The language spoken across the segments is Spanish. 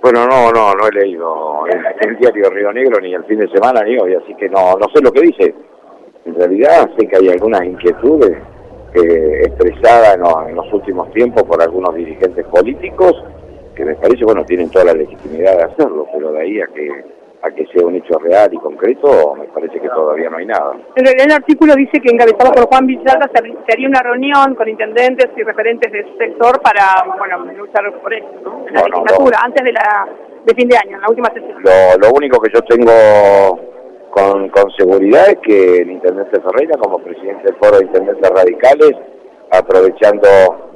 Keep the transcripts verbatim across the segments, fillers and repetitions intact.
Bueno, no, no, no he leído el, el diario Río Negro ni el fin de semana ni hoy, así que no, no sé lo que dice. En realidad sé que hay algunas inquietudes eh, expresadas en los, en los últimos tiempos por algunos dirigentes políticos que me parece, bueno, tienen toda la legitimidad de hacerlo, pero de ahí a que a que sea un hecho real y concreto, me parece que todavía no hay nada. En realidad el artículo dice que encabezado por Juan Villalta se, se haría una reunión con intendentes y referentes de ese sector para, bueno, luchar por eso, ¿no? En la Bueno, legislatura, lo, antes de la de fin de año, en la última sesión. Lo, lo único que yo tengo con, con seguridad es que el intendente Ferreira, como presidente del Foro de Intendentes Radicales, aprovechando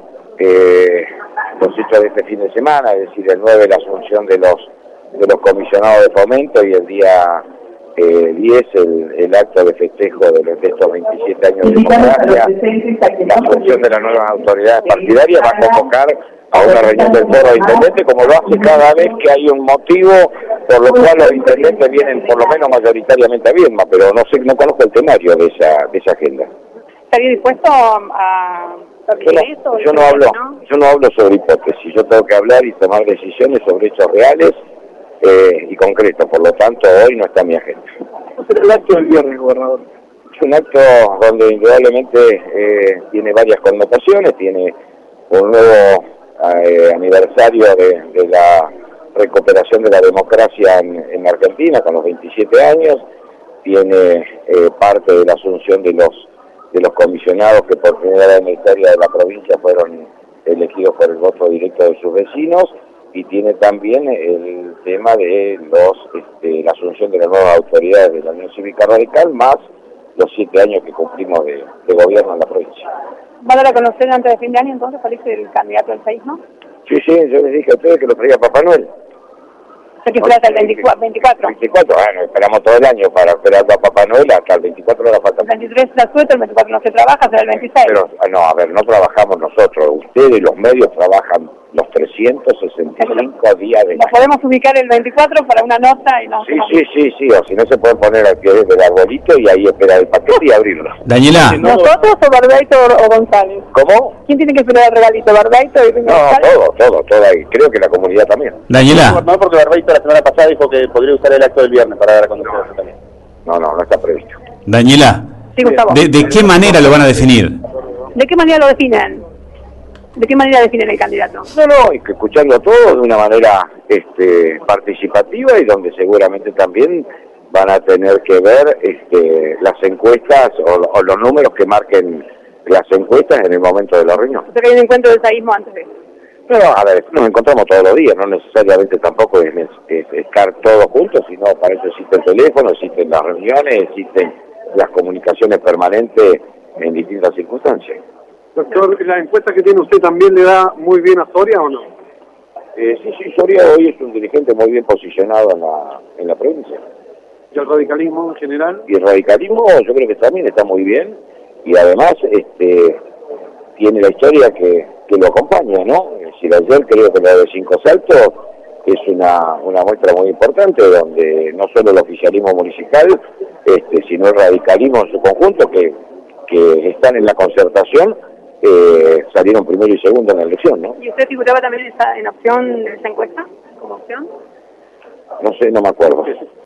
eh, los hechos de este fin de semana, es decir, el nueve, la asunción de los de los comisionados de fomento, y el día eh, diez el, el acto de festejo de, los, de estos veintisiete años de democracia, la asunción de las nuevas autoridades partidarias, va a convocar a una reunión del Foro de Intendentes, como lo hace cada vez que hay un motivo por lo cual los intendentes vienen por lo menos mayoritariamente a Viedma, pero no sé, no conozco el temario de esa de esa agenda. ¿Estaría dispuesto a yo no, eso? Yo no hablo, ¿no? yo no hablo sobre hipótesis, yo tengo que hablar y tomar decisiones sobre hechos reales eh, y concretos, por lo tanto hoy no está en mi agenda. Pero el acto del viernes, gobernador. Es un acto donde indudablemente eh, tiene varias connotaciones, tiene un nuevo eh, aniversario de, de la recuperación de la democracia en, en Argentina con los veintisiete años, tiene eh, parte de la asunción de los de los comisionados que por primera vez en la historia de la provincia fueron elegidos por el voto directo de sus vecinos, y tiene también el tema de los este, la asunción de las nuevas autoridades de la Unión Cívica Radical, más los siete años que cumplimos de, de gobierno en la provincia. ¿Va a dar a conocer antes de fin de año entonces cuál es el candidato del seísmo? Sí, sí, yo les dije a ustedes que lo traía Papá Noel. ¿Se que espera hasta el veinticuatro? veinticuatro, bueno, esperamos todo el año para esperar a Papá Noel, hasta el veinticuatro no la falta. El veintitrés la suelta, el veinticuatro no se trabaja, será el veintiséis. Pero, no, a ver, no trabajamos nosotros, ustedes, los medios, trabajan los trescientos sesenta y cinco días de... Nos podemos ubicar el veinticuatro para una nota y no... Sí, sí, sí, sí, o si no se pueden poner al pie del arbolito y ahí esperar el paquete y abrirlo. Daniela. ¿Nosotros o Barbeito o González? ¿Cómo? ¿Quién tiene que esperar el regalito, Barbeito y No, González? todo, todo, todo ahí, creo que la comunidad también. Daniela. No, porque Barbeito la semana pasada dijo que podría usar el acto del viernes para dar a conocer eso también. No, no, no está previsto. Daniela. Sí, Gustavo. ¿De, ¿De qué manera lo van a definir? ¿De qué manera lo definen? ¿De qué manera definen el candidato? No, no, y que escuchando todo de una manera este, participativa, y donde seguramente también van a tener que ver este, las encuestas o, o los números que marquen las encuestas en el momento de la reunión. O sea que hay un encuentro del seísmo antes de eso. Pero, a ver, nos encontramos todos los días, no necesariamente tampoco es, es, es estar todos juntos, sino para eso existe el teléfono, existen las reuniones, existen las comunicaciones permanentes en distintas circunstancias. Doctor, ¿la encuesta que tiene usted también le da muy bien a Soria o no? Eh, sí, sí, Soria hoy es un dirigente muy bien posicionado en la, en la provincia. ¿Y el radicalismo en general? Y el radicalismo yo creo que también está muy bien, y además este tiene la historia que, que lo acompaña, ¿no? Es decir, ayer creo que la de Cinco Saltos es una, una muestra muy importante, donde no solo el oficialismo municipal, este, sino el radicalismo en su conjunto, que, que están en la concertación, eh, salieron primero y segundo en la elección, ¿no? ¿Y usted figuraba también en, esa, en opción de esa encuesta, como opción? No sé, no me acuerdo.